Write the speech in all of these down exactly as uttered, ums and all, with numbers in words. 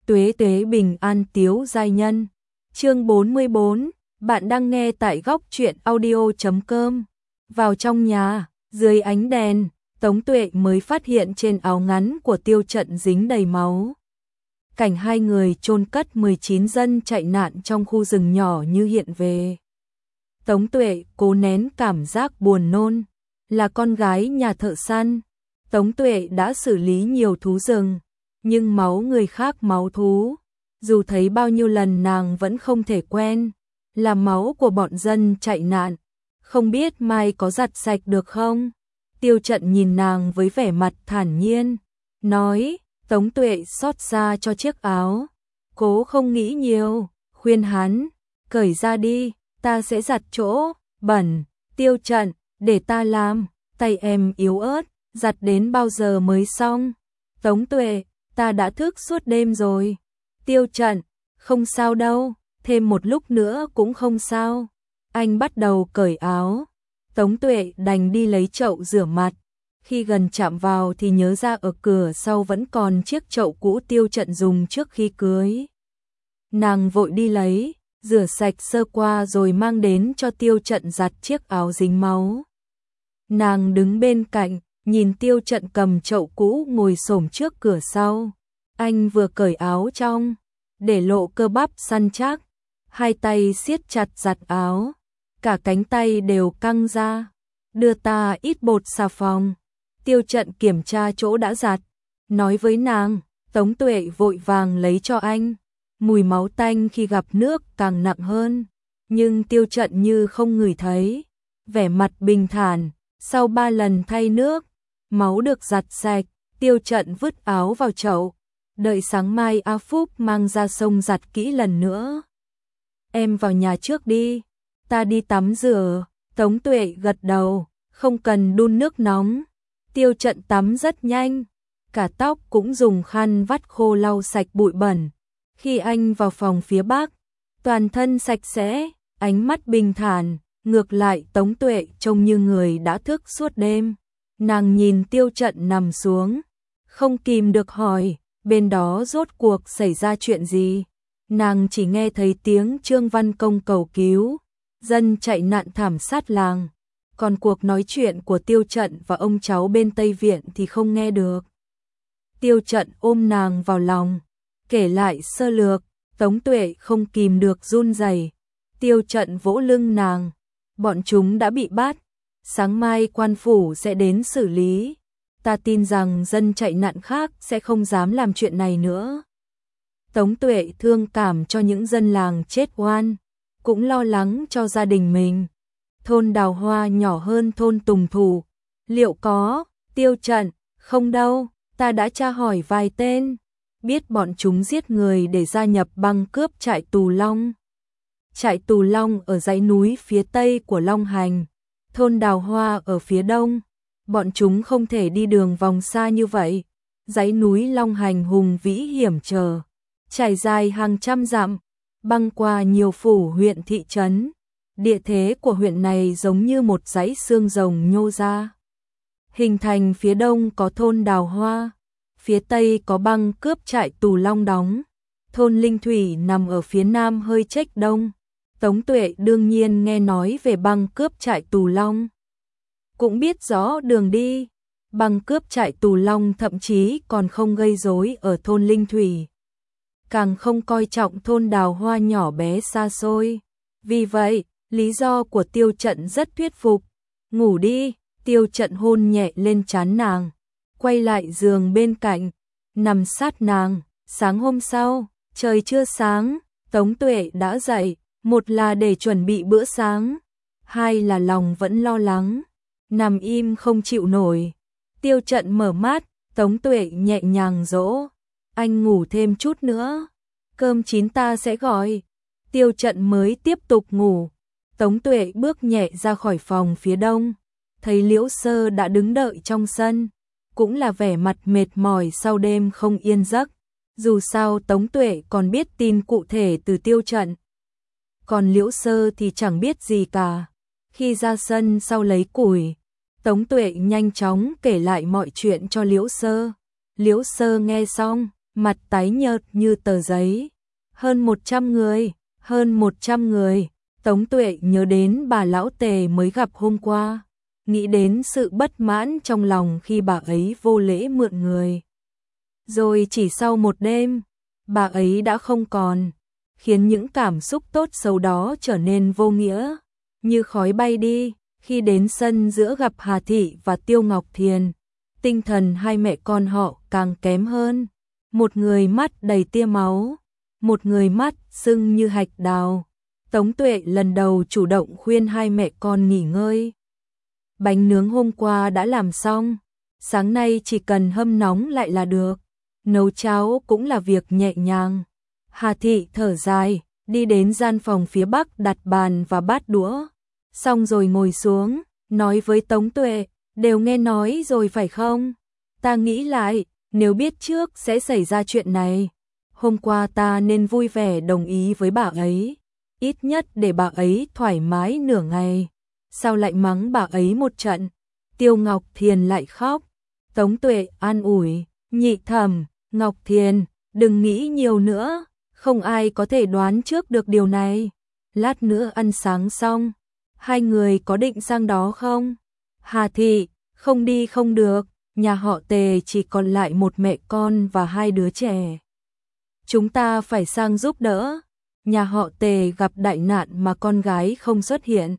Tuế tuế bình an tiếu giai nhân. Chương bốn mươi bốn, bạn đang nghe tại góc truyện audio chấm com. Vào trong nhà, dưới ánh đèn, Tống Tuệ mới phát hiện trên áo ngắn của Tiêu Trận dính đầy máu. Cảnh hai người chôn cất mười chín dân chạy nạn trong khu rừng nhỏ như hiện về. Tống Tuệ cố nén cảm giác buồn nôn, là con gái nhà thợ săn. Tống Tuệ đã xử lý nhiều thú rừng, nhưng máu người khác máu thú, dù thấy bao nhiêu lần nàng vẫn không thể quen, là máu của bọn dân chạy nạn, không biết mai có giặt sạch được không? Tiêu Trận nhìn nàng với vẻ mặt thản nhiên, nói. Tống Tuệ xót xa cho chiếc áo, cố không nghĩ nhiều, khuyên hắn, cởi ra đi, ta sẽ giặt chỗ bẩn. Tiêu Trận, để ta làm, tay em yếu ớt, giặt đến bao giờ mới xong? Tống Tuệ, ta đã thức suốt đêm rồi. Tiêu Trận, không sao đâu, thêm một lúc nữa cũng không sao. Anh bắt đầu cởi áo, Tống Tuệ đành đi lấy chậu rửa mặt. Khi gần chạm vào thì nhớ ra ở cửa sau vẫn còn chiếc chậu cũ Tiêu Trận dùng trước khi cưới. Nàng vội đi lấy, rửa sạch sơ qua rồi mang đến cho Tiêu Trận giặt chiếc áo dính máu. Nàng đứng bên cạnh, nhìn Tiêu Trận cầm chậu cũ ngồi xổm trước cửa sau. Anh vừa cởi áo trong, để lộ cơ bắp săn chắc, hai tay siết chặt giặt áo, cả cánh tay đều căng ra. Đưa ta ít bột xà phòng. Tiêu Trận kiểm tra chỗ đã giặt, nói với nàng. Tống Tuệ vội vàng lấy cho anh. Mùi máu tanh khi gặp nước càng nặng hơn, nhưng Tiêu Trận như không ngửi thấy, vẻ mặt bình thản. Sau ba lần thay nước, máu được giặt sạch, Tiêu Trận vứt áo vào chậu, đợi sáng mai A Phúc mang ra sông giặt kỹ lần nữa. Em vào nhà trước đi, ta đi tắm rửa. Tống Tuệ gật đầu, không cần đun nước nóng. Tiêu Trận tắm rất nhanh, cả tóc cũng dùng khăn vắt khô lau sạch bụi bẩn. Khi anh vào phòng phía bắc, toàn thân sạch sẽ, ánh mắt bình thản, ngược lại Tống Tuệ trông như người đã thức suốt đêm. Nàng nhìn Tiêu Trận nằm xuống, không kìm được hỏi, bên đó rốt cuộc xảy ra chuyện gì? Nàng chỉ nghe thấy tiếng Trương Văn Công cầu cứu, dân chạy nạn thảm sát làng. Còn cuộc nói chuyện của Tiêu Trận và ông cháu bên Tây Viện thì không nghe được. Tiêu Trận ôm nàng vào lòng, kể lại sơ lược. Tống Tuệ không kìm được run rẩy. Tiêu Trận vỗ lưng nàng, bọn chúng đã bị bắt, sáng mai quan phủ sẽ đến xử lý. Ta tin rằng dân chạy nạn khác sẽ không dám làm chuyện này nữa. Tống Tuệ thương cảm cho những dân làng chết oan, cũng lo lắng cho gia đình mình. Thôn Đào Hoa nhỏ hơn thôn Tùng Thủ, liệu có? Tiêu Trận, không đâu, ta đã tra hỏi vài tên, biết bọn chúng giết người để gia nhập băng cướp trại tù Long. Trại tù Long ở dãy núi phía tây của Long Hành, thôn Đào Hoa ở phía đông. Bọn chúng không thể đi đường vòng xa như vậy. Dãy núi Long Hành hùng vĩ hiểm trở, trải dài hàng trăm dặm, băng qua nhiều phủ huyện thị trấn. Địa thế của huyện này giống như một dãy xương rồng nhô ra. Hình thành phía đông có thôn Đào Hoa, phía tây có băng cướp trại tù Long đóng. Thôn Linh Thủy nằm ở phía nam hơi chếch đông. Tống Tuệ đương nhiên nghe nói về băng cướp trại tù Long, cũng biết rõ đường đi. Băng cướp trại tù Long thậm chí còn không gây rối ở thôn Linh Thủy, càng không coi trọng thôn Đào Hoa nhỏ bé xa xôi. Vì vậy, lý do của Tiêu Trận rất thuyết phục. Ngủ đi. Tiêu Trận hôn nhẹ lên trán nàng, quay lại giường bên cạnh, nằm sát nàng. Sáng hôm sau, trời chưa sáng, Tống Tuệ đã dậy, một là để chuẩn bị bữa sáng, hai là lòng vẫn lo lắng, nằm im không chịu nổi. Tiêu Trận mở mắt, Tống Tuệ nhẹ nhàng dỗ, anh ngủ thêm chút nữa, cơm chín ta sẽ gọi. Tiêu Trận mới tiếp tục ngủ. Tống Tuệ bước nhẹ ra khỏi phòng phía đông, thấy Liễu Sơ đã đứng đợi trong sân, cũng là vẻ mặt mệt mỏi sau đêm không yên giấc. Dù sao Tống Tuệ còn biết tin cụ thể từ Tiêu Trận, còn Liễu Sơ thì chẳng biết gì cả. Khi ra sân sau lấy củi, Tống Tuệ nhanh chóng kể lại mọi chuyện cho Liễu Sơ. Liễu Sơ nghe xong, mặt tái nhợt như tờ giấy. Hơn một trăm người, hơn một trăm người, Tống Tuệ nhớ đến bà lão Tề mới gặp hôm qua, nghĩ đến sự bất mãn trong lòng khi bà ấy vô lễ mượn người. Rồi chỉ sau một đêm, bà ấy đã không còn, khiến những cảm xúc tốt xấu đó trở nên vô nghĩa, như khói bay đi. Khi đến sân giữa gặp Hà Thị và Tiêu Ngọc Thiền, tinh thần hai mẹ con họ càng kém hơn. Một người mắt đầy tia máu, một người mắt sưng như hạch đào. Tống Tuệ lần đầu chủ động khuyên hai mẹ con nghỉ ngơi. Bánh nướng hôm qua đã làm xong, sáng nay chỉ cần hâm nóng lại là được. Nấu cháo cũng là việc nhẹ nhàng. Hà Thị thở dài, đi đến gian phòng phía bắc đặt bàn và bát đũa. Xong rồi ngồi xuống, nói với Tống Tuệ, đều nghe nói rồi phải không? Ta nghĩ lại, nếu biết trước sẽ xảy ra chuyện này, hôm qua ta nên vui vẻ đồng ý với bà ấy, ít nhất để bà ấy thoải mái nửa ngày. Sao lại mắng bà ấy một trận? Tiêu Ngọc Thiền lại khóc. Tống Tuệ an ủi, nhị thẩm, Ngọc Thiền, đừng nghĩ nhiều nữa, không ai có thể đoán trước được điều này. Lát nữa ăn sáng xong, hai người có định sang đó không? Hà Thị, không đi không được, nhà họ Tề chỉ còn lại một mẹ con và hai đứa trẻ. Chúng ta phải sang giúp đỡ. Nhà họ Tề gặp đại nạn mà con gái không xuất hiện,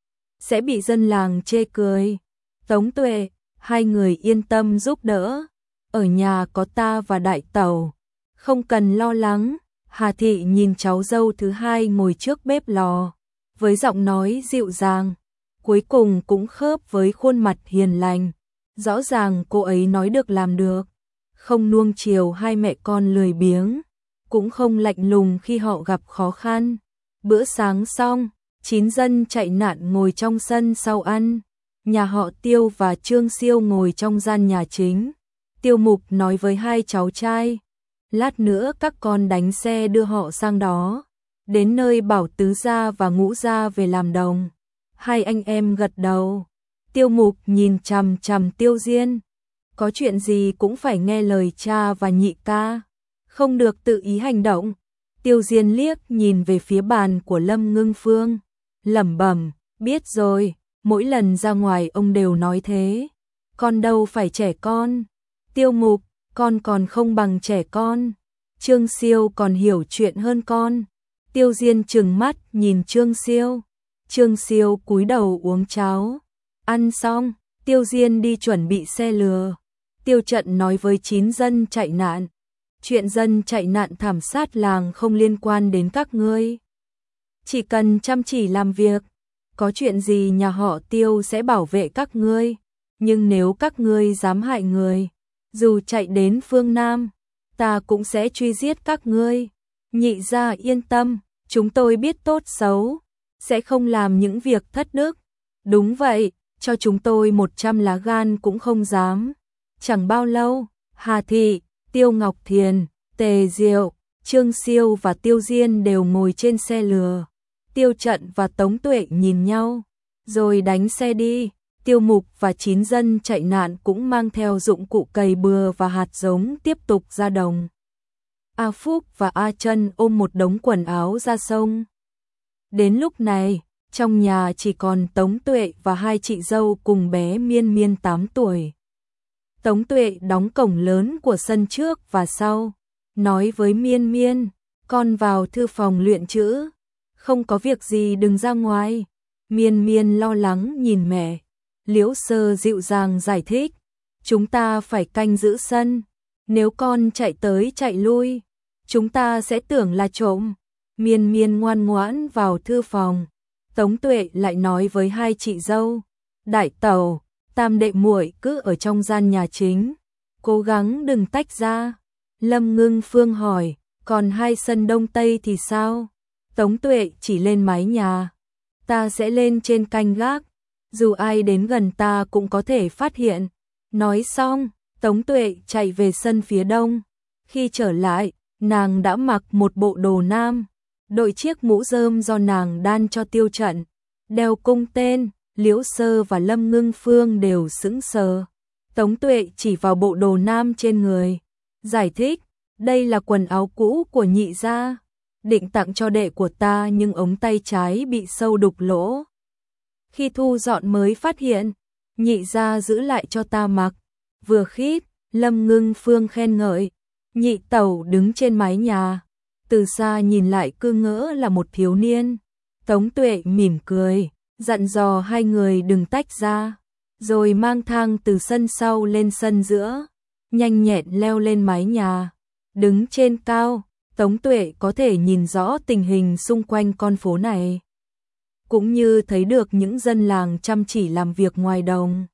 sẽ bị dân làng chê cười. Tống Tuệ, hai người yên tâm giúp đỡ. Ở nhà có ta và đại tẩu, không cần lo lắng. Hà Thị nhìn cháu dâu thứ hai ngồi trước bếp lò, với giọng nói dịu dàng, cuối cùng cũng khớp với khuôn mặt hiền lành. Rõ ràng cô ấy nói được làm được, không nuông chiều hai mẹ con lười biếng, cũng không lạnh lùng khi họ gặp khó khăn. Bữa sáng xong, chín dân chạy nạn ngồi trong sân sau ăn. Nhà họ Tiêu và Trương Siêu ngồi trong gian nhà chính. Tiêu Mục nói với hai cháu trai, lát nữa các con đánh xe đưa họ sang đó, đến nơi bảo tứ gia và ngũ gia về làm đồng. Hai anh em gật đầu. Tiêu Mục nhìn chằm chằm Tiêu Diên, có chuyện gì cũng phải nghe lời cha và nhị ca, không được tự ý hành động. Tiêu Diên liếc nhìn về phía bàn của Lâm Ngưng Phương, lẩm bẩm, biết rồi, mỗi lần ra ngoài ông đều nói thế, con đâu phải trẻ con. Tiêu Mục, con còn không bằng trẻ con, Trương Siêu còn hiểu chuyện hơn con. Tiêu Diên trừng mắt nhìn Trương Siêu. Trương Siêu cúi đầu uống cháo. Ăn xong, Tiêu Diên đi chuẩn bị xe lừa. Tiêu Trận nói với chín dân chạy nạn, chuyện dân chạy nạn thảm sát làng không liên quan đến các ngươi, chỉ cần chăm chỉ làm việc, có chuyện gì nhà họ Tiêu sẽ bảo vệ các ngươi, nhưng nếu các ngươi dám hại người, dù chạy đến phương Nam, ta cũng sẽ truy giết các ngươi. Nhị gia yên tâm, chúng tôi biết tốt xấu, sẽ không làm những việc thất đức. Đúng vậy, cho chúng tôi một trăm lá gan cũng không dám. Chẳng bao lâu, Hà Thị, Tiêu Ngọc Thiền, Tề Diệu, Trương Siêu và Tiêu Diên đều ngồi trên xe lừa. Tiêu Trận và Tống Tuệ nhìn nhau, rồi đánh xe đi. Tiêu Mục và chín dân chạy nạn cũng mang theo dụng cụ cày bừa và hạt giống tiếp tục ra đồng. A Phúc và A Trân ôm một đống quần áo ra sông. Đến lúc này, trong nhà chỉ còn Tống Tuệ và hai chị dâu cùng bé Miên Miên tám tuổi. Tống Tuệ đóng cổng lớn của sân trước và sau, nói với Miên Miên, con vào thư phòng luyện chữ, không có việc gì đừng ra ngoài. Miên Miên lo lắng nhìn mẹ. Liễu Sơ dịu dàng giải thích, chúng ta phải canh giữ sân, nếu con chạy tới chạy lui, chúng ta sẽ tưởng là trộm. Miên Miên ngoan ngoãn vào thư phòng. Tống Tuệ lại nói với hai chị dâu, đại tẩu, tam đệ muội cứ ở trong gian nhà chính, cố gắng đừng tách ra. Lâm Ngưng Phương hỏi, còn hai sân đông tây thì sao? Tống Tuệ chỉ lên mái nhà, ta sẽ lên trên canh gác, dù ai đến gần ta cũng có thể phát hiện. Nói xong, Tống Tuệ chạy về sân phía đông. Khi trở lại, nàng đã mặc một bộ đồ nam, đội chiếc mũ rơm do nàng đan cho Tiêu Trận, đeo cung tên. Liễu Sơ và Lâm Ngưng Phương đều sững sờ. Tống Tuệ chỉ vào bộ đồ nam trên người, giải thích, đây là quần áo cũ của nhị gia, định tặng cho đệ của ta nhưng ống tay trái bị sâu đục lỗ. Khi thu dọn mới phát hiện, nhị gia giữ lại cho ta mặc, vừa khít. Lâm Ngưng Phương khen ngợi, nhị tẩu đứng trên mái nhà, từ xa nhìn lại cứ ngỡ là một thiếu niên. Tống Tuệ mỉm cười, dặn dò hai người đừng tách ra, rồi mang thang từ sân sau lên sân giữa, nhanh nhẹn leo lên mái nhà. Đứng trên cao, Tống Tuệ có thể nhìn rõ tình hình xung quanh con phố này, cũng như thấy được những dân làng chăm chỉ làm việc ngoài đồng.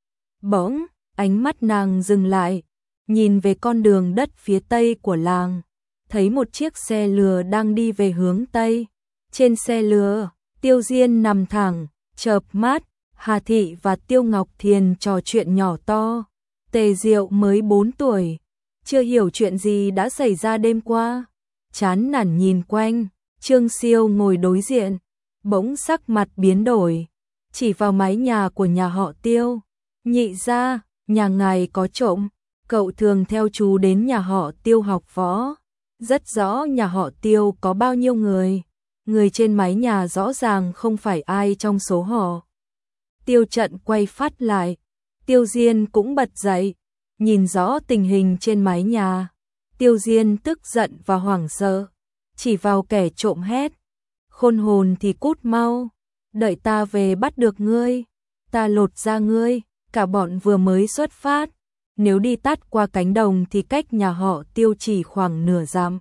Bỗng, ánh mắt nàng dừng lại, nhìn về con đường đất phía tây của làng, thấy một chiếc xe lừa đang đi về hướng tây. Trên xe lừa, Tiêu Diên nằm thẳng, chợp mắt, Hà Thị và Tiêu Ngọc Thiền trò chuyện nhỏ to. Tề Diệu mới bốn tuổi, chưa hiểu chuyện gì đã xảy ra đêm qua. Chán nản nhìn quanh, Trương Siêu ngồi đối diện, bỗng sắc mặt biến đổi, chỉ vào mái nhà của nhà họ Tiêu. Nhị gia, nhà ngài có trộm, cậu thường theo chú đến nhà họ Tiêu học võ, rất rõ nhà họ Tiêu có bao nhiêu người, người trên mái nhà rõ ràng không phải ai trong số họ. Tiêu Trận quay phát lại, Tiêu Diên cũng bật dậy, nhìn rõ tình hình trên mái nhà. Tiêu Diên tức giận và hoảng sợ, chỉ vào kẻ trộm hét, khôn hồn thì cút mau, đợi ta về bắt được ngươi, ta lột da ngươi. Cả bọn vừa mới xuất phát, nếu đi tắt qua cánh đồng thì cách nhà họ Tiêu chỉ khoảng nửa dặm.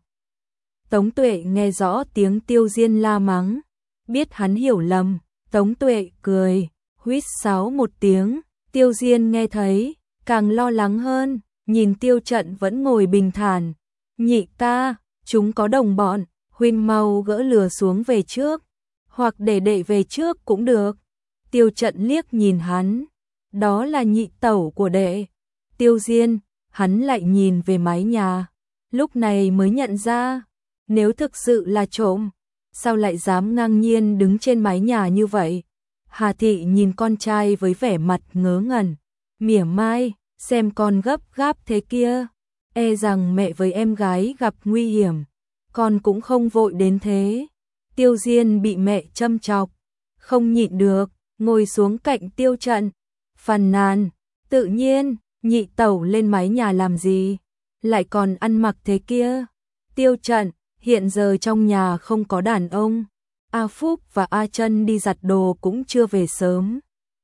Tống Tuệ nghe rõ tiếng Tiêu Diên la mắng, biết hắn hiểu lầm, Tống Tuệ cười, huýt sáo một tiếng. Tiêu Diên nghe thấy, càng lo lắng hơn, nhìn Tiêu Trận vẫn ngồi bình thản. Nhị ca, chúng có đồng bọn, huynh mau gỡ lừa xuống về trước, hoặc để đệ về trước cũng được. Tiêu Trận liếc nhìn hắn, đó là nhị tẩu của đệ. Tiêu Diên, hắn lại nhìn về mái nhà, lúc này mới nhận ra, nếu thực sự là trộm, sao lại dám ngang nhiên đứng trên mái nhà như vậy. Hà Thị nhìn con trai với vẻ mặt ngớ ngẩn, mỉa mai, xem con gấp gáp thế kia, e rằng mẹ với em gái gặp nguy hiểm, con cũng không vội đến thế. Tiêu Diên bị mẹ châm chọc, không nhịn được, ngồi xuống cạnh Tiêu Trận, phàn nàn, tự nhiên, nhị tẩu lên mái nhà làm gì, lại còn ăn mặc thế kia. Tiêu Trận, hiện giờ trong nhà không có đàn ông, A Phúc và A Trân đi giặt đồ cũng chưa về sớm.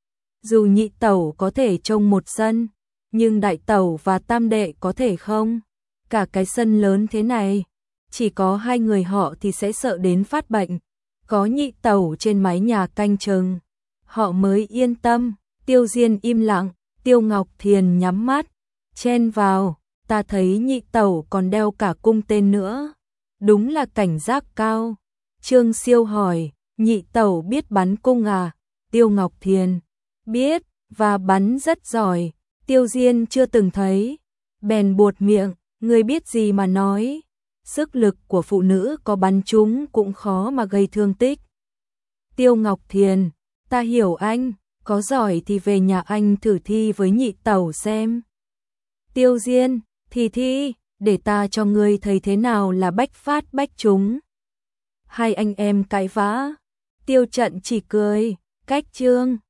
Dù nhị tẩu có thể trông một sân, nhưng đại tẩu và tam đệ có thể không. Cả cái sân lớn thế này, chỉ có hai người họ thì sẽ sợ đến phát bệnh. Có nhị tẩu trên mái nhà canh chừng, họ mới yên tâm. Tiêu Diên im lặng, Tiêu Ngọc Thiền nhắm mắt, chen vào, ta thấy nhị tẩu còn đeo cả cung tên nữa, đúng là cảnh giác cao. Trương Siêu hỏi, nhị tẩu biết bắn cung à? Tiêu Ngọc Thiền, biết, và bắn rất giỏi. Tiêu Diên chưa từng thấy, bèn buột miệng, ngươi biết gì mà nói, sức lực của phụ nữ có bắn trúng cũng khó mà gây thương tích. Tiêu Ngọc Thiền, ta hiểu anh, có giỏi thì về nhà anh thử thi với nhị tẩu xem. Tiêu Diên, thì thi, để ta cho ngươi thấy thế nào là bách phát bách trúng. Hai anh em cãi vã, Tiêu Trận chỉ cười, cách chương.